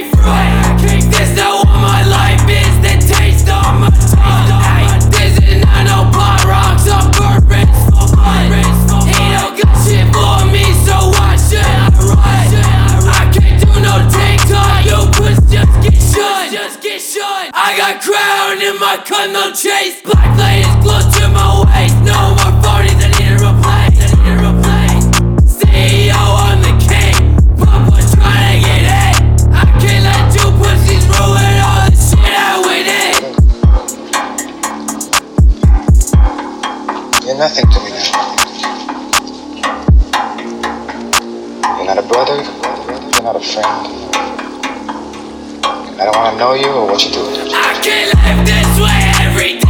free. This not what my life is, the taste of my tongue. This is not no pot rocks or bourbons for fun. He don't got shit for me, so why should I run? I can't do no TikTok, you push just get shut. I got crown in my cut, no chase. Black ladies glued to my waist. No more 40s, I need to replace. CEO, I'm the king. Papa trying to get in. I can't let you pussies ruin all the shit I went in. You're nothing to me now. You're not a brother, you're not a friend. I don't wanna know you or what you do. I can't live this way every day.